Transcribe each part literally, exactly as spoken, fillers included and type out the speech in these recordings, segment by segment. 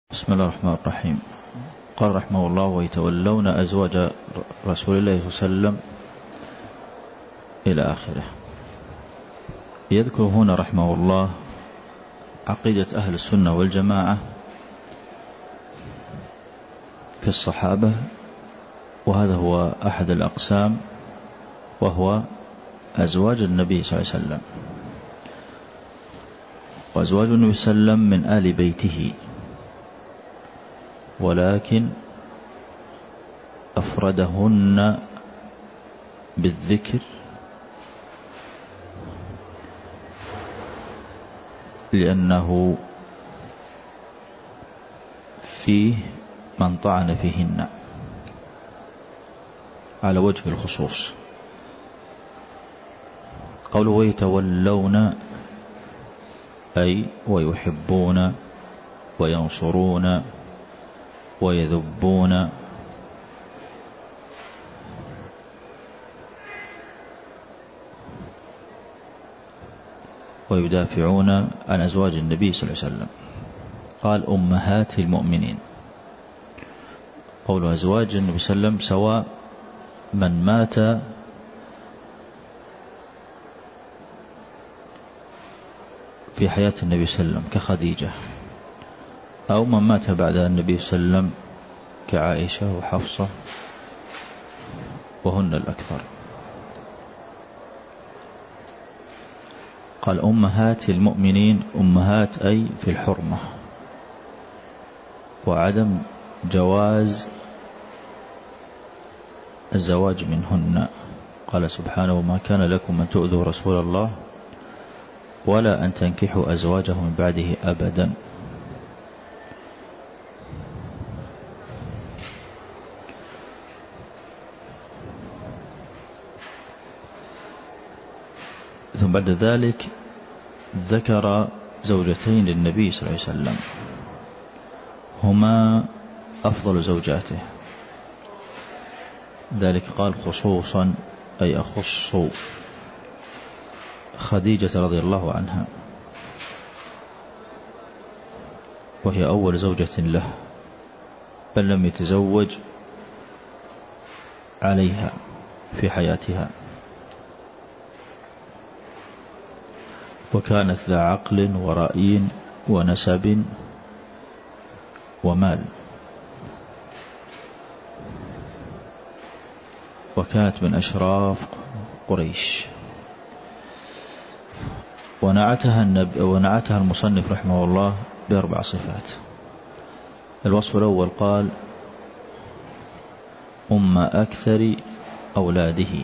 بسم الله الرحمن الرحيم. قال رحمه الله: ويتولون أزواج رسول الله صلى الله عليه وسلم إلى آخره. يذكر هنا رحمه الله عقيدة أهل السنة والجماعة في الصحابة، وهذا هو أحد الأقسام، وهو أزواج النبي صلى الله عليه وسلم. وأزواج النبي صلى الله عليه وسلم من آل بيته، ولكن أفردهن بالذكر لأنه فيه من طعن فيهن على وجه الخصوص. قوله ويتولون أي ويحبون وينصرون ويذبون ويدافعون عن أزواج النبي صلى الله عليه وسلم. قال أمهات المؤمنين. قول أزواج النبي صلى الله عليه وسلم سواء من مات في حياة النبي صلى الله عليه وسلم كخديجة، أو من مات بعد النبي صلى الله عليه وسلم كعائشة وحفصة، وهن الأكثر. قال أمهات المؤمنين، أمهات أي في الحرمة، وعدم جواز الزواج منهن. قال سبحانه: وما كان لكم أن تؤذوا رسول الله ولا أن تنكحوا أزواجه من بعده أبدا. ثم بعد ذلك ذكر زوجتين للنبي صلى الله عليه وسلم هما أفضل زوجاته، ذلك قال خصوصا أي أخص خديجة رضي الله عنها، وهي أول زوجة له، بل لم يتزوج عليها في حياتها، وكانت ذا عقل ورأي ونسب ومال، وكانت من أشراف قريش. ونعتها, النب... ونعتها المصنف رحمه الله بأربع صفات. الوصف الأول قال أم أكثر أولاده،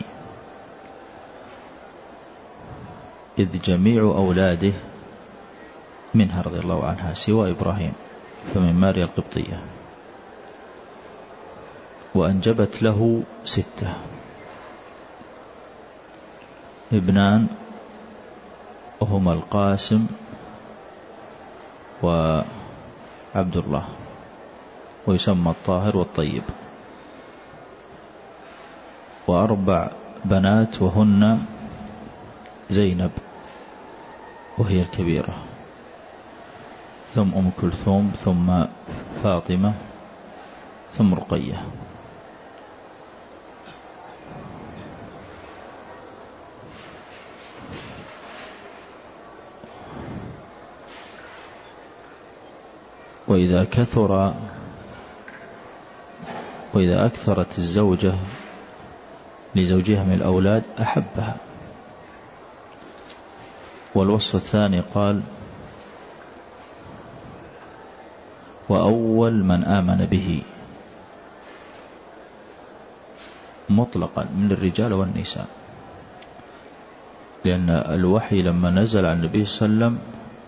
إذ جميع أولاده منها رضي الله عنها سوى إبراهيم فمن ماريا القبطية، وأنجبت له ستة: ابنان وهما القاسم وعبد الله، ويسمى الطاهر والطيب، وأربع بنات وهن زينب وهي الكبيرة، ثم أم كلثوم، ثم فاطمة، ثم رقية. وإذا كثر وإذا أكثرت الزوجة لزوجها من الأولاد أحبها. والوصف الثاني قال وأول من آمن به مطلقا من الرجال والنساء، لأن الوحي لما نزل على النبي صلى الله عليه وسلم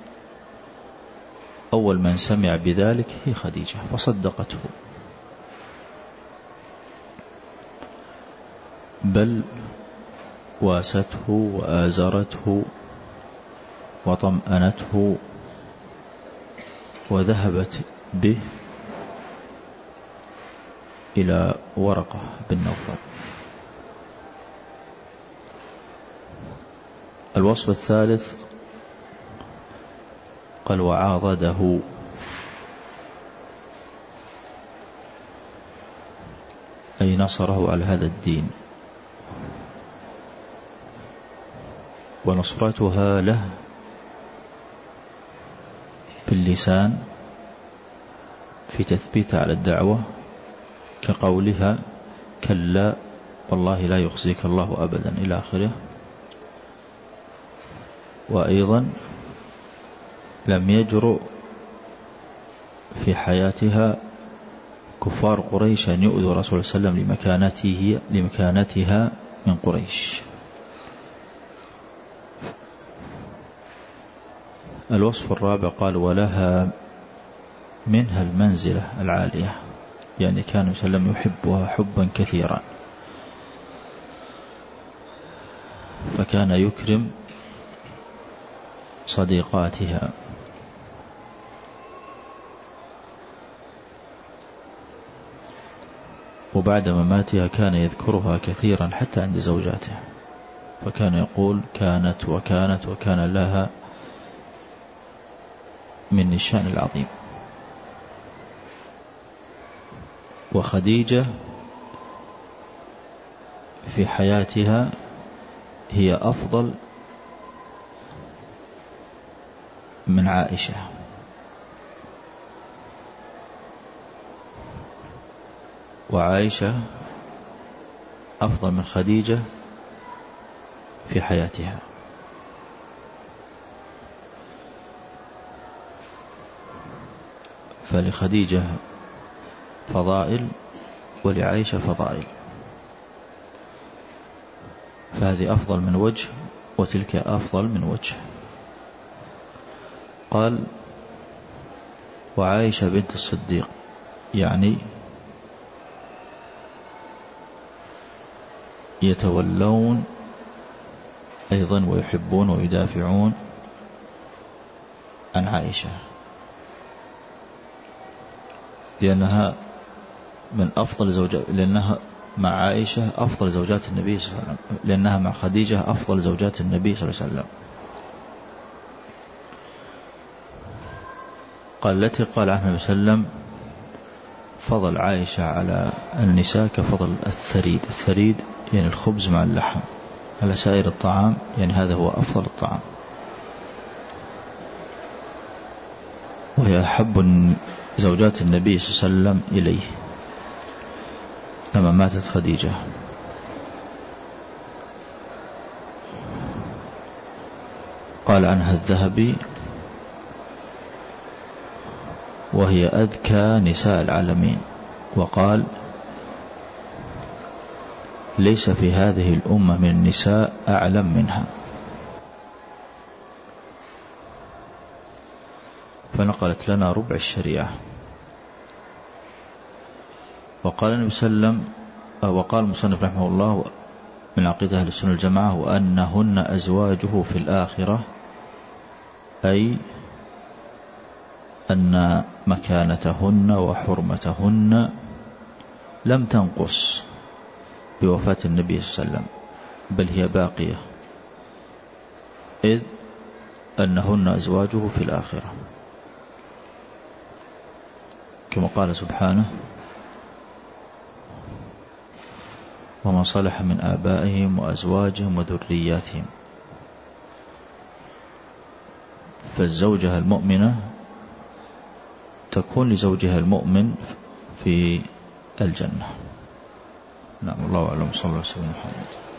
أول من سمع بذلك هي خديجة فصدقته، بل واسته وآزرته وطمأنته وذهبت به إلى ورقة بن نوفل. الوصف الثالث قال وعاضده أي نصره على هذا الدين، ونصرتها له في اللسان في تثبيت على الدعوة، كقولها كلا والله لا يخزيك الله أبدا إلى آخره. وأيضا لم يجرؤ في حياتها كفار قريش أن يؤذوا رسول الله صلى الله عليه وسلم لمكانته لمكانتها من قريش. الوصف الرابع قال ولها منها المنزلة العالية، يعني كان صلى الله عليه وسلم يحبها حبا كثيرا، فكان يكرم صديقاتها، وبعد مماتها كان يذكرها كثيرا حتى عند زوجاته، فكان يقول كانت وكانت وكان لها من الشأن العظيم. وخديجة في حياتها هي أفضل من عائشة، وعائشة أفضل من خديجة في حياتها. فلخديجة فضائل ولعائشة فضائل، فهذه أفضل من وجه وتلك أفضل من وجه. قال وعائشة بنت الصديق، يعني يتولون أيضا ويحبون ويدافعون عن عائشة، لأنها من أفضل زوجات، لأنها مع عائشة أفضل زوجات النبي صلى الله عليه وسلم، لأنها مع خديجة أفضل زوجات النبي صلى الله عليه وسلم. قال التي قال عنها النبي صلى الله عليه وسلم فضل عائشة على النساء كفضل الثريد. الثريد يعني الخبز مع اللحم على سائر الطعام، يعني هذا هو أفضل الطعام. وهي أحب زوجات النبي صلى الله عليه وسلم إليه لما ماتت خديجة. قال عنها الذهبي وهي أذكى نساء العالمين، وقال ليس في هذه الأمة من النساء أعلم منها. فنقلت لنا ربع الشريعة. وقال النبي صلى الله عليه وسلم، وقال المصنف رحمه الله من عقيدة أهل السنة والجماعة وأنهن أزواجه في الآخرة، أي أن مكانتهن وحرمتهن لم تنقص بوفاة النبي صلى الله عليه وسلم، بل هي باقية، إذ أنهن أزواجه في الآخرة، كما قال سبحانه ومن صلح من آبائهم وأزواجهم وذرياتهم. فالزوجة المؤمنة تكون لزوجها المؤمن في الجنة. نعم، الله أعلم. صلى الله عليه وسلم.